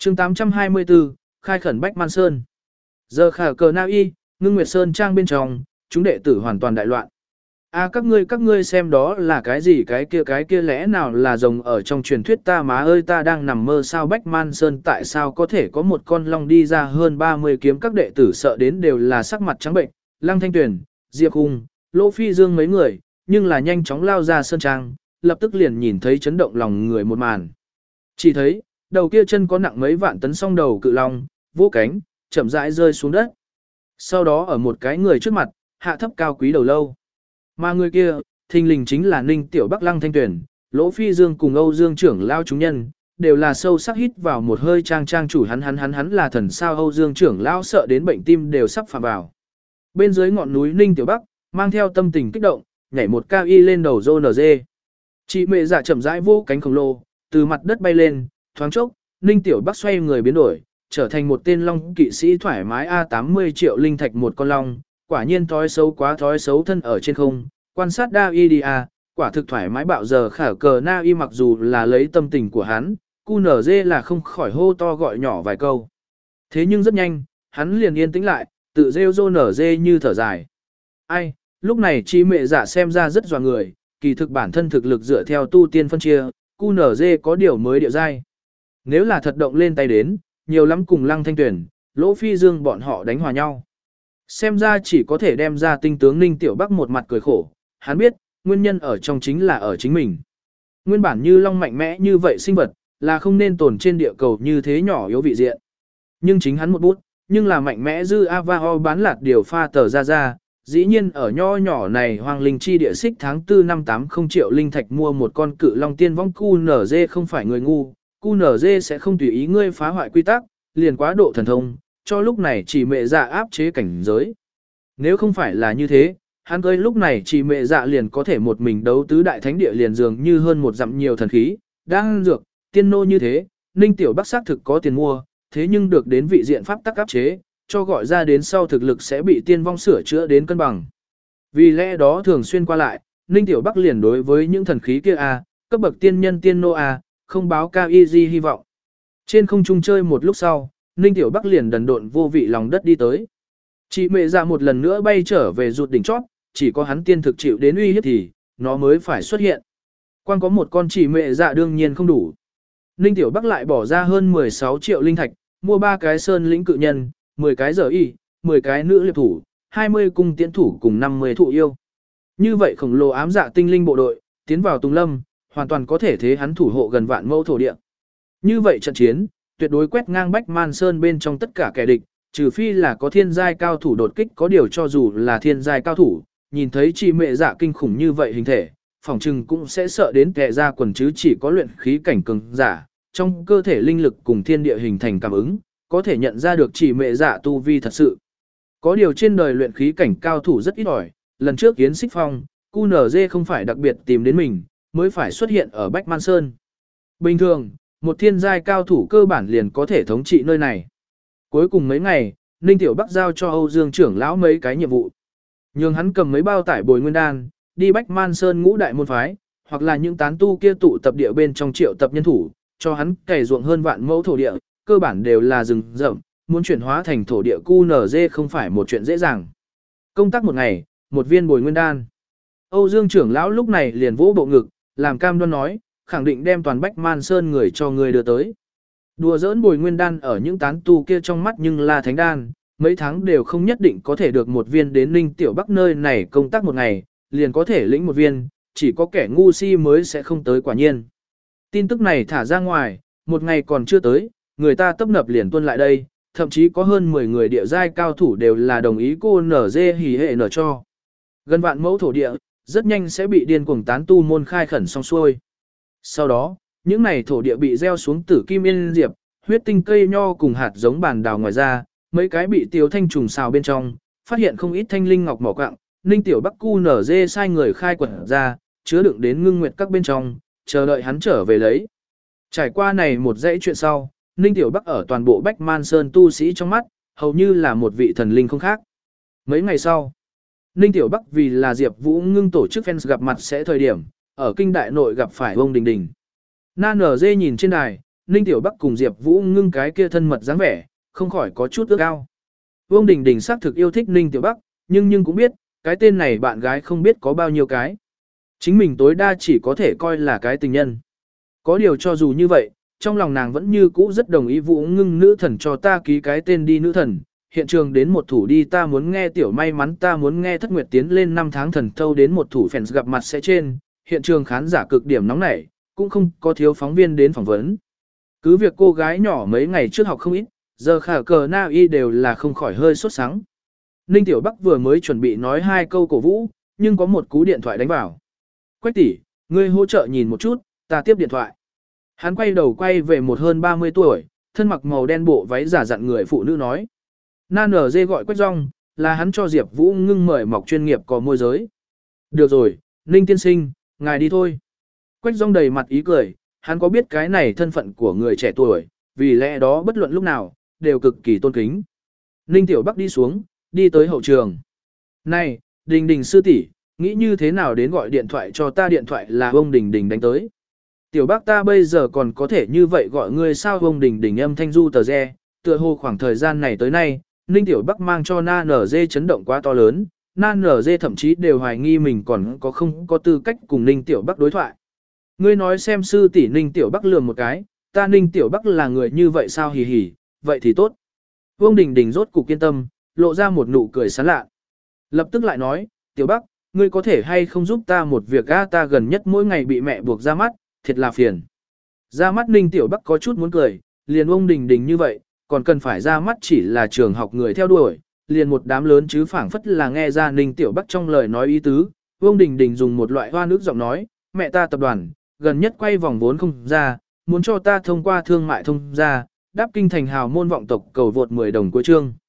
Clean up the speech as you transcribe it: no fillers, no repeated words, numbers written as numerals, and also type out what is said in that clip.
chương 824, khai khẩn Bách Man Sơn. Giờ khả cờ na y, ngưng nguyệt sơn trang bên trong, chúng đệ tử hoàn toàn đại loạn. Các ngươi xem đó là cái gì, cái kia lẽ nào là rồng ở trong truyền thuyết, ta má ơi ta đang nằm mơ sao? Bách Man Sơn tại sao có thể có một con long đi ra hơn 30 kiếm? Các đệ tử sợ đến đều là sắc mặt trắng bệnh, Lăng Thanh Tuyển, Diệp Hùng, Lỗ Phi Dương mấy người, nhưng là nhanh chóng lao ra sơn trang, lập tức liền nhìn thấy chấn động lòng người một màn. Chỉ thấy, đầu kia chân có nặng mấy vạn tấn song đầu cự long, vỗ cánh, chậm rãi rơi xuống đất. Sau đó ở một cái người trước mặt, hạ thấp cao quý đầu lâu. Mà người kia, thình lình chính là Ninh Tiểu Bắc, Lăng Thanh Tuyển, Lỗ Phi Dương cùng Âu Dương trưởng lao chúng nhân, đều là sâu sắc hít vào một hơi. Trang chủ hắn là thần sao? Âu Dương trưởng lao sợ đến bệnh tim đều sắp phà vào. Bên dưới ngọn núi Ninh Tiểu Bắc, mang theo tâm tình kích động, nhảy một cao y lên đầu rô NG. Chị mẹ dạ chậm rãi vô cánh khổng lồ, từ mặt đất bay lên, thoáng chốc, Ninh Tiểu Bắc xoay người biến đổi, trở thành một tên long kỵ sĩ thoải mái. 80 triệu linh thạch một con long, quả nhiên thói xấu quá thói xấu. Thân ở trên không, quan sát đa y đi quả thực thoải mái bạo. Giờ khả cờ na y mặc dù là lấy tâm tình của hắn, QNZ là không khỏi hô to gọi nhỏ vài câu. Thế nhưng rất nhanh, hắn liền yên tĩnh lại, tự rêu rô nở dê như thở dài. Lúc này chị mẹ dạ xem ra rất dọa người, kỳ thực bản thân thực lực dựa theo tu tiên phân chia, QNZ có điều mới điệu dai. Nếu là thật động lên tay đến, nhiều lắm cùng Lăng Thanh Tuyển, Lỗ Phi Dương bọn họ đánh hòa nhau. Xem ra chỉ có thể đem ra tinh tướng Ninh Tiểu Bắc một mặt cười khổ, hắn biết, nguyên nhân ở trong chính là ở chính mình. Nguyên bản như long mạnh mẽ như vậy sinh vật, là không nên tồn trên địa cầu như thế nhỏ yếu vị diện. Nhưng chính hắn một bút, nhưng là mạnh mẽ dư Avao bán lạt điều pha tờ ra, dĩ nhiên ở nho nhỏ này hoàng linh chi địa xích tháng 4 năm 80 triệu linh thạch mua một con cự long tiên vong. QNZ không phải người ngu, QNZ sẽ không tùy ý ngươi phá hoại quy tắc, liền quá độ thần thông, cho lúc này chỉ mẹ dạ áp chế cảnh giới. Nếu không phải là như thế, hắn ơi lúc này chỉ mẹ dạ liền có thể một mình đấu tứ đại thánh địa, liền dường như hơn một dặm nhiều thần khí, đang dược, tiên nô như thế. Ninh Tiểu Bắc xác thực có tiền mua, thế nhưng được đến vị diện pháp tắc áp chế, cho gọi ra đến sau thực lực sẽ bị tiên vong sửa chữa đến cân bằng. Vì lẽ đó thường xuyên qua lại, Ninh Tiểu Bắc liền đối với những thần khí kia cấp bậc tiên nhân tiên nô không báo cao easy hy vọng. Trên không trung chơi một lúc sau, Ninh Tiểu Bắc liền đần độn vô vị lòng đất đi tới. Chị mẹ dạ một lần nữa bay trở về rụt đỉnh chót, chỉ có hắn tiên thực chịu đến uy hiếp thì nó mới phải xuất hiện. Quan có một con chỉ mẹ dạ đương nhiên không đủ. Ninh Tiểu Bắc lại bỏ ra hơn 16 triệu linh thạch, mua 3 cái sơn lĩnh cự nhân, 10 cái giờ y, 10 cái nữ liệp thủ, 20 cung tiễn thủ cùng 50 thụ yêu. Như vậy khổng lồ ám dạ tinh linh bộ đội, tiến vào Tùng Lâm, hoàn toàn có thể thế hắn thủ hộ gần vạn mẫu thổ địa. Như vậy trận chiến, tuyệt đối quét ngang Bách Man Sơn bên trong tất cả kẻ địch, trừ phi là có thiên giai cao thủ đột kích. Có điều cho dù là thiên giai cao thủ, nhìn thấy chị mẹ dạ kinh khủng như vậy hình thể, phỏng chừng cũng sẽ sợ đến kẻ ra quần, chứ chỉ có luyện khí cảnh cường giả, trong cơ thể linh lực cùng thiên địa hình thành cảm ứng, có thể nhận ra được chỉ mẹ dạ tu vi thật sự. Có điều trên đời luyện khí cảnh cao thủ rất ít ỏi, lần trước Yến Xích Phong, QNZ không phải đặc biệt tìm đến mình, mới phải xuất hiện ở Bách Man Sơn. Bình thường, một thiên giai cao thủ cơ bản liền có thể thống trị nơi này. Cuối cùng mấy ngày, Ninh Tiểu Bắc giao cho Âu Dương trưởng lão mấy cái nhiệm vụ. Nhưng hắn cầm mấy bao tải bồi nguyên đan, đi Bách Man Sơn ngũ đại môn phái, hoặc là những tán tu kia tụ tập địa bên trong triệu tập nhân thủ, cho hắn cày ruộng hơn vạn mẫu thổ địa, cơ bản đều là rừng rậm, muốn chuyển hóa thành thổ địa QNZ không phải một chuyện dễ dàng. Công tác một ngày, một viên bồi nguyên đan. Âu Dương trưởng lão lúc này liền vỗ bộ ngực, làm cam đoan nói, khẳng định đem toàn Bách Man Sơn người cho người đưa tới. Đùa giỡn bồi nguyên đan ở những tán tu kia trong mắt nhưng là thánh đan, mấy tháng đều không nhất định có thể được một viên. Đến Ninh Tiểu Bắc nơi này công tác một ngày, liền có thể lĩnh một viên, chỉ có kẻ ngu si mới sẽ không tới quả nhiên. Tin tức này thả ra ngoài, một ngày còn chưa tới, người ta tấp nập liền tuân lại đây, thậm chí có hơn 10 người địa giai cao thủ đều là đồng ý cô nở dê hỉ hệ nở cho. Gần vạn mẫu thổ địa, rất nhanh sẽ bị điên cuồng tán tu môn khai khẩn xong xuôi. Sau đó, những này thổ địa bị gieo xuống tử kim yên diệp, huyết tinh cây nho cùng hạt giống bàn đào. Ngoài ra, mấy cái bị tiêu thanh trùng xào bên trong, phát hiện không ít thanh linh ngọc mỏ quặng. Ninh Tiểu Bắc QNZ sai người khai quật ra, chứa đựng đến ngưng nguyệt các bên trong, chờ đợi hắn trở về lấy. Trải qua này một dãy chuyện sau, Ninh Tiểu Bắc ở toàn bộ Bách Man Sơn tu sĩ trong mắt, hầu như là một vị thần linh không khác. Mấy ngày sau, Ninh Tiểu Bắc vì là Diệp Vũ ngưng tổ chức fans gặp mặt sẽ thời điểm, ở kinh đại nội gặp phải ông Đình Đình. Na NG nhìn trên đài, Ninh Tiểu Bắc cùng Diệp Vũ Ngưng cái kia thân mật dáng vẻ, không khỏi có chút ước ao. Vương Đình Đình xác thực yêu thích Ninh Tiểu Bắc, nhưng cũng biết, cái tên này bạn gái không biết có bao nhiêu cái. Chính mình tối đa chỉ có thể coi là cái tình nhân. Có điều cho dù như vậy, trong lòng nàng vẫn như cũ rất đồng ý Vũ Ngưng nữ thần cho ta ký cái tên đi nữ thần. Hiện trường đến một thủ đi ta muốn nghe tiểu may mắn ta muốn nghe thất nguyệt tiến lên 5 tháng thần thâu đến một thủ fans gặp mặt sẽ trên, hiện trường khán giả cực điểm nóng nảy, cũng không có thiếu phóng viên đến phỏng vấn. Cứ việc cô gái nhỏ mấy ngày trước học không ít, giờ khả cờ na y đều là không khỏi hơi sốt sắng. Ninh Tiểu Bắc vừa mới chuẩn bị nói 2 câu cổ vũ, nhưng có một cú điện thoại đánh vào. Quách tỷ, ngươi hỗ trợ nhìn một chút, ta tiếp điện thoại. Hắn quay đầu quay về một hơn 30 tuổi, thân mặc màu đen bộ váy giả dặn người phụ nữ nói. Na nở dê gọi Quách Dung, là hắn cho Diệp Vũ Ngưng mời mọc chuyên nghiệp có môi giới. Được rồi, Ninh tiên sinh, ngài đi thôi. Quách Dung đầy mặt ý cười, hắn có biết cái này thân phận của người trẻ tuổi, vì lẽ đó bất luận lúc nào, đều cực kỳ tôn kính. Ninh Tiểu Bắc đi xuống, đi tới hậu trường. Này, Đình Đình sư tỷ, nghĩ như thế nào đến gọi điện thoại cho ta điện thoại là ông Đình Đình đánh tới. Tiểu Bắc ta bây giờ còn có thể như vậy gọi ngươi sao ông Đình Đình âm thanh du tờ re, tựa hồ khoảng thời gian này tới nay, Ninh Tiểu Bắc mang cho Na Nở Dê chấn động quá to lớn, Na Nở Dê thậm chí đều hoài nghi mình còn không có tư cách cùng Ninh Tiểu Bắc đối thoại. Ngươi nói xem sư tỷ Ninh Tiểu Bắc lườm một cái, ta Ninh Tiểu Bắc là người như vậy sao hì hì, vậy thì tốt. Vương Đình Đình rốt cục kiên tâm, lộ ra một nụ cười sán lạ. Lập tức lại nói, Tiểu Bắc, ngươi có thể hay không giúp ta một việc ta gần nhất mỗi ngày bị mẹ buộc ra mắt, thiệt là phiền. Ra mắt Ninh Tiểu Bắc có chút muốn cười, liền Vương Đình Đình như vậy, còn cần phải ra mắt chỉ là trường học người theo đuổi, liền một đám lớn chứ phảng phất là nghe ra Ninh Tiểu Bắc trong lời nói ý tứ. Vương Đình Đình dùng một loại hoa nước giọng nói, mẹ ta tập đoàn, gần nhất quay vòng vốn không ra, muốn cho ta thông qua thương mại thông ra, đáp kinh thành hào môn vọng tộc cầu vượt 10 đồng cuối chương.